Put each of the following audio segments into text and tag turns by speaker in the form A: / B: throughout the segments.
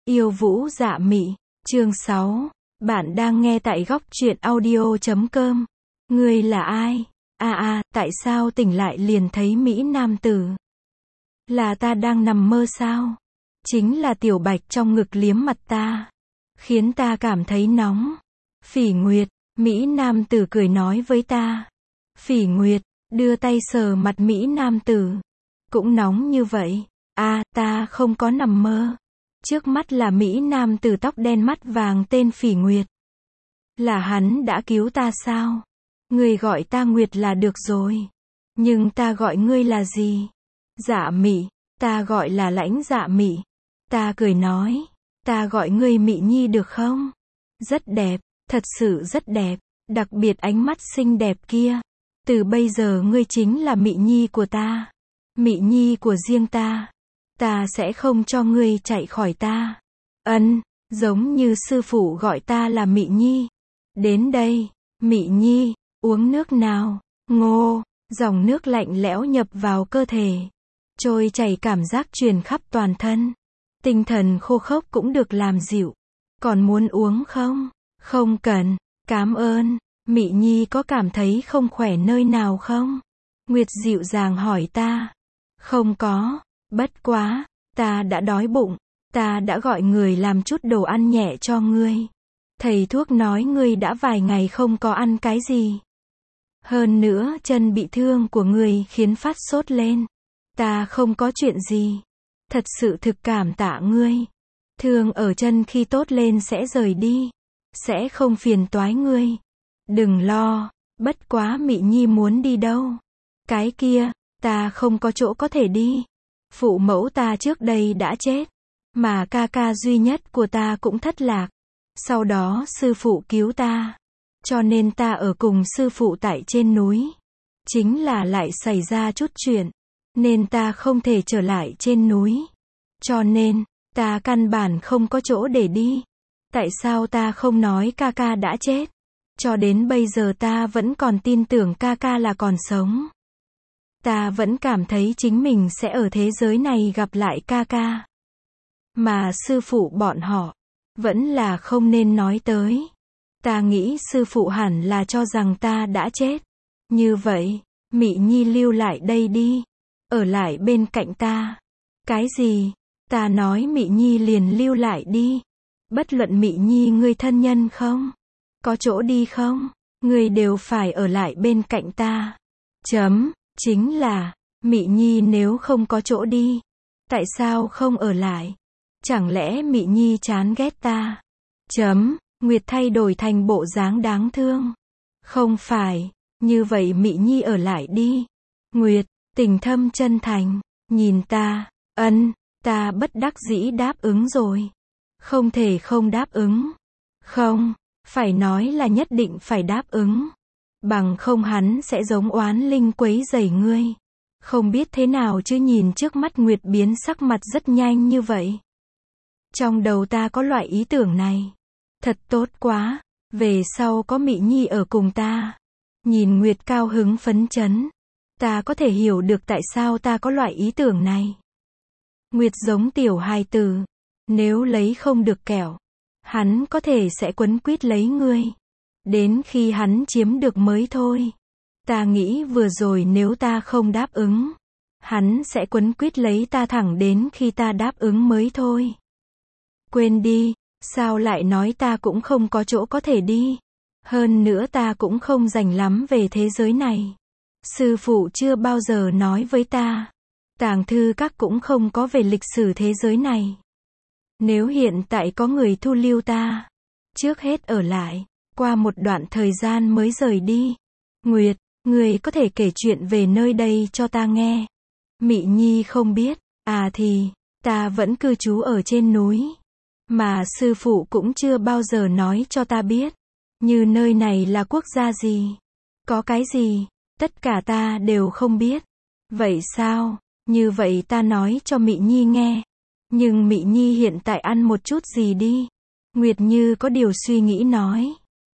A: Yêu Vũ Dạ Mị, chương 6. Bạn đang nghe tại góc truyện audio.com. Ngươi là ai? Tại sao tỉnh lại liền thấy Mỹ Nam tử? Là ta đang nằm mơ sao? Chính là Tiểu Bạch trong ngực liếm mặt ta, khiến ta cảm thấy nóng. Phỉ Nguyệt, Mỹ Nam tử cười nói với ta. Phỉ Nguyệt, đưa tay sờ mặt Mỹ Nam tử. Cũng nóng như vậy. Ta không có nằm mơ. Trước mắt là Mỹ Nam tử tóc đen mắt vàng tên Phỉ Nguyệt. Là hắn đã cứu ta sao? Ngươi gọi ta Nguyệt là được rồi. Nhưng ta gọi ngươi là gì? Dạ Mị, ta gọi là Lãnh Dạ Mị. Ta cười nói, ta gọi ngươi Mị Nhi được không? Rất đẹp, thật sự rất đẹp, đặc biệt ánh mắt xinh đẹp kia. Từ bây giờ ngươi chính là Mị Nhi của ta. Mị Nhi của riêng ta. Ta sẽ không cho ngươi chạy khỏi ta. Giống như sư phụ gọi ta là Mị Nhi. Đến đây, Mị Nhi, uống nước nào. Ngô, dòng nước lạnh lẽo nhập vào cơ thể. Trôi chảy cảm giác truyền khắp toàn thân. Tinh thần khô khốc cũng được làm dịu. Còn muốn uống không? Không cần, cảm ơn. Mị Nhi có cảm thấy không khỏe nơi nào không? Nguyệt dịu dàng hỏi ta. Không có, bất quá, ta đã đói bụng. Ta đã gọi người làm chút đồ ăn nhẹ cho ngươi. Thầy thuốc nói ngươi đã vài ngày không có ăn cái gì. Hơn nữa chân bị thương của ngươi khiến phát sốt lên. Ta không có chuyện gì. Thật sự thực cảm tạ ngươi. Thương ở chân khi tốt lên sẽ rời đi. Sẽ không phiền toái ngươi. Đừng lo, bất quá Mị Nhi muốn đi đâu? Cái kia, ta không có chỗ có thể đi. Phụ mẫu ta trước đây đã chết. Mà ca ca duy nhất của ta cũng thất lạc. Sau đó sư phụ cứu ta. Cho nên ta ở cùng sư phụ tại trên núi. Chính là lại xảy ra chút chuyện. Nên ta không thể trở lại trên núi. Cho nên, ta căn bản không có chỗ để đi. Tại sao ta không nói ca ca đã chết? Cho đến bây giờ ta vẫn còn tin tưởng ca ca là còn sống. Ta vẫn cảm thấy chính mình sẽ ở thế giới này gặp lại ca ca. Mà sư phụ bọn họ, vẫn là không nên nói tới. Ta nghĩ sư phụ hẳn là cho rằng ta đã chết. Như vậy, Mị Nhi lưu lại đây đi. Ở lại bên cạnh ta. Cái gì? Ta nói Mị Nhi liền lưu lại đi. Bất luận Mị Nhi ngươi thân nhân không? Có chỗ đi không? Ngươi đều phải ở lại bên cạnh ta. Chính là, Mị Nhi nếu không có chỗ đi. Tại sao không ở lại? Chẳng lẽ Mị Nhi chán ghét ta? Nguyệt thay đổi thành bộ dáng đáng thương. Không phải, như vậy Mị Nhi ở lại đi. Nguyệt, tình thâm chân thành, nhìn ta, ta bất đắc dĩ đáp ứng rồi. Không thể không đáp ứng. Không, phải nói là nhất định phải đáp ứng. Bằng không hắn sẽ giống oán linh quấy rầy ngươi. Không biết thế nào chứ nhìn trước mắt Nguyệt biến sắc mặt rất nhanh như vậy. Trong đầu ta có loại ý tưởng này. Thật tốt quá, về sau có Mị Nhi ở cùng ta. Nhìn Nguyệt cao hứng phấn chấn. Ta có thể hiểu được tại sao ta có loại ý tưởng này. Nguyệt giống tiểu hài tử. Nếu lấy không được kẹo, hắn có thể sẽ quấn quýt lấy ngươi. Đến khi hắn chiếm được mới thôi. Ta nghĩ vừa rồi nếu ta không đáp ứng, hắn sẽ quấn quýt lấy ta thẳng đến khi ta đáp ứng mới thôi. Quên đi, sao lại nói ta cũng không có chỗ có thể đi. Hơn nữa ta cũng không rành lắm về thế giới này. Sư phụ chưa bao giờ nói với ta. Tàng thư các cũng không có về lịch sử thế giới này. Nếu hiện tại có người thu lưu ta, trước hết ở lại, qua một đoạn thời gian mới rời đi. Nguyệt, người có thể kể chuyện về nơi đây cho ta nghe. Mị Nhi không biết, thì, ta vẫn cư trú ở trên núi. Mà sư phụ cũng chưa bao giờ nói cho ta biết. Như nơi này là quốc gia gì? Có cái gì? Tất cả ta đều không biết. Vậy sao? Như vậy ta nói cho Mị Nhi nghe. Nhưng Mị Nhi hiện tại ăn một chút gì đi. Nguyệt như có điều suy nghĩ nói.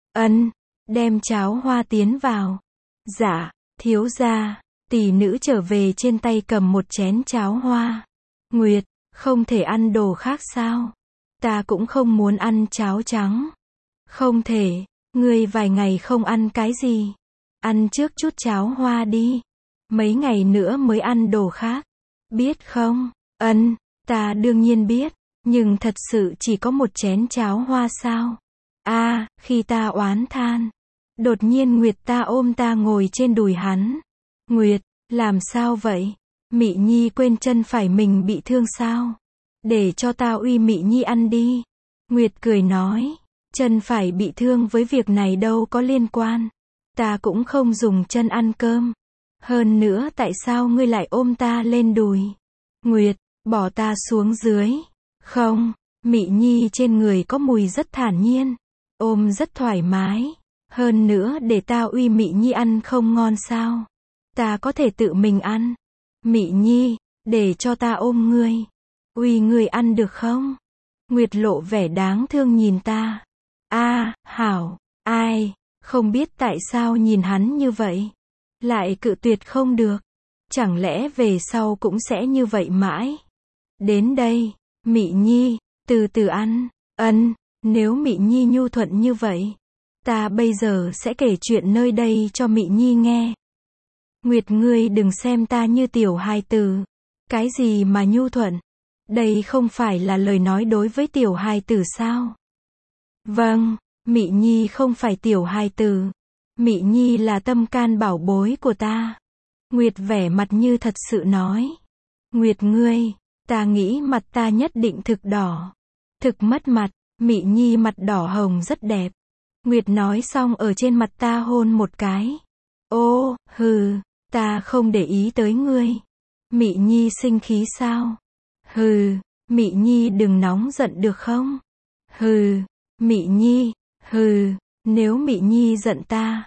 A: Đem cháo hoa tiến vào. Dạ, thiếu gia. Tỷ nữ trở về trên tay cầm một chén cháo hoa. Nguyệt, không thể ăn đồ khác sao? Ta cũng không muốn ăn cháo trắng. Không thể, ngươi vài ngày không ăn cái gì. Ăn trước chút cháo hoa đi. Mấy ngày nữa mới ăn đồ khác. Biết không? Ân, ta đương nhiên biết. Nhưng thật sự chỉ có một chén cháo hoa sao? Khi ta oán than. Đột nhiên Nguyệt ta ôm ta ngồi trên đùi hắn. Nguyệt, làm sao vậy? Mị Nhi quên chân phải mình bị thương sao? Để cho ta uy Mị Nhi ăn đi. Nguyệt cười nói, chân phải bị thương với việc này đâu có liên quan. Ta cũng không dùng chân ăn cơm. Hơn nữa tại sao ngươi lại ôm ta lên đùi? Nguyệt, bỏ ta xuống dưới. Không, Mị Nhi trên người có mùi rất thản nhiên. Ôm rất thoải mái. Hơn nữa để ta uy Mị Nhi ăn không ngon sao? Ta có thể tự mình ăn. Mị Nhi, để cho ta ôm ngươi. Uy ngươi ăn được không? Nguyệt lộ vẻ đáng thương nhìn ta. Hảo, ai, không biết tại sao nhìn hắn như vậy. Lại cự tuyệt không được. Chẳng lẽ về sau cũng sẽ như vậy mãi? Đến đây, Mị Nhi, từ từ ăn. Nếu Mị Nhi nhu thuận như vậy, ta bây giờ sẽ kể chuyện nơi đây cho Mị Nhi nghe. Nguyệt ngươi đừng xem ta như tiểu hài tử. Cái gì mà nhu thuận? Đây không phải là lời nói đối với tiểu hài tử sao? Vâng, Mị Nhi không phải tiểu hài tử. Mị Nhi là tâm can bảo bối của ta. Nguyệt vẻ mặt như thật sự nói. Nguyệt ngươi, ta nghĩ mặt ta nhất định thực đỏ. Thực mất mặt, Mị Nhi mặt đỏ hồng rất đẹp. Nguyệt nói xong ở trên mặt ta hôn một cái. Ô, hừ, ta không để ý tới ngươi. Mị Nhi sinh khí sao? Hừ, Mị Nhi đừng nóng giận được không? Hừ, Mị Nhi, hừ, nếu Mị Nhi giận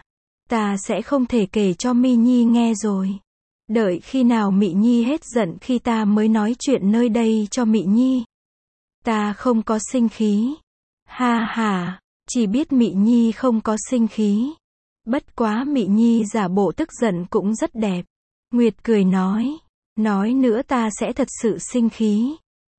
A: ta sẽ không thể kể cho Mị Nhi nghe rồi. Đợi khi nào Mị Nhi hết giận khi ta mới nói chuyện nơi đây cho Mị Nhi. Ta không có sinh khí. Ha, chỉ biết Mị Nhi không có sinh khí. Bất quá Mị Nhi giả bộ tức giận cũng rất đẹp. Nguyệt cười nói nữa ta sẽ thật sự sinh khí.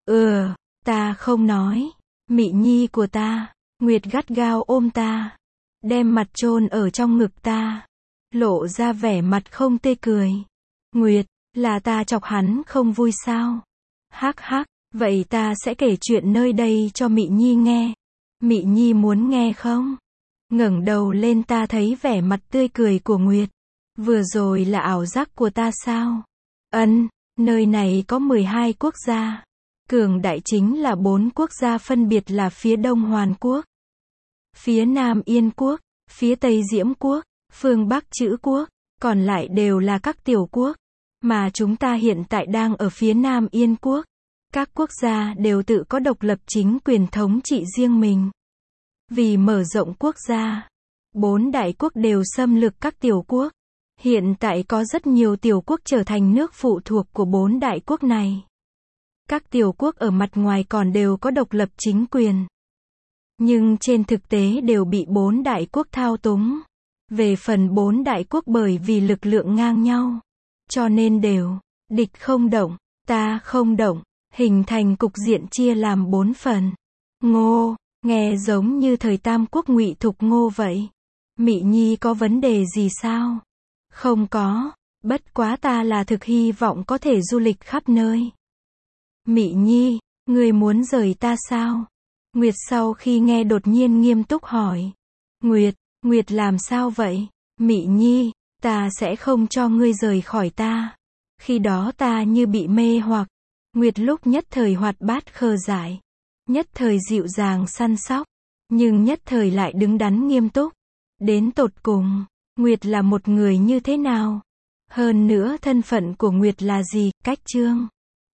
A: Ta không nói. Mị Nhi của ta. Nguyệt gắt gao ôm ta. Đem mặt chôn ở trong ngực ta. Lộ ra vẻ mặt không tươi cười. Nguyệt, là ta chọc hắn không vui sao? Hắc, vậy ta sẽ kể chuyện nơi đây cho Mị Nhi nghe. Mị Nhi muốn nghe không? Ngẩng đầu lên ta thấy vẻ mặt tươi cười của Nguyệt. Vừa rồi là ảo giác của ta sao? Nơi này có 12 quốc gia. Cường đại chính là 4 quốc gia phân biệt là phía Đông Hoàn Quốc, phía Nam Yên Quốc, phía Tây Diễm Quốc, phương Bắc Trữ Quốc, còn lại đều là các tiểu quốc. Mà chúng ta hiện tại đang ở phía Nam Yên Quốc. Các quốc gia đều tự có độc lập chính quyền thống trị riêng mình. Vì mở rộng quốc gia, 4 đại quốc đều xâm lược các tiểu quốc. Hiện tại có rất nhiều tiểu quốc trở thành nước phụ thuộc của 4 đại quốc này. Các tiểu quốc ở mặt ngoài còn đều có độc lập chính quyền. Nhưng trên thực tế đều bị 4 đại quốc thao túng. Về phần 4 đại quốc bởi vì lực lượng ngang nhau. Cho nên đều, địch không động, ta không động, hình thành cục diện chia làm 4 phần. Ngô, nghe giống như thời Tam Quốc Ngụy Thục Ngô vậy. Mị Nhi có vấn đề gì sao? Không có, bất quá ta là thực hy vọng có thể du lịch khắp nơi. Mị Nhi, ngươi muốn rời ta sao? Nguyệt sau khi nghe đột nhiên nghiêm túc hỏi. Nguyệt làm sao vậy? Mị Nhi, ta sẽ không cho ngươi rời khỏi ta. Khi đó ta như bị mê hoặc. Nguyệt lúc nhất thời hoạt bát khờ dại. Nhất thời dịu dàng săn sóc. Nhưng nhất thời lại đứng đắn nghiêm túc. Đến tột cùng, Nguyệt là một người như thế nào? Hơn nữa thân phận của Nguyệt là gì? Cách chương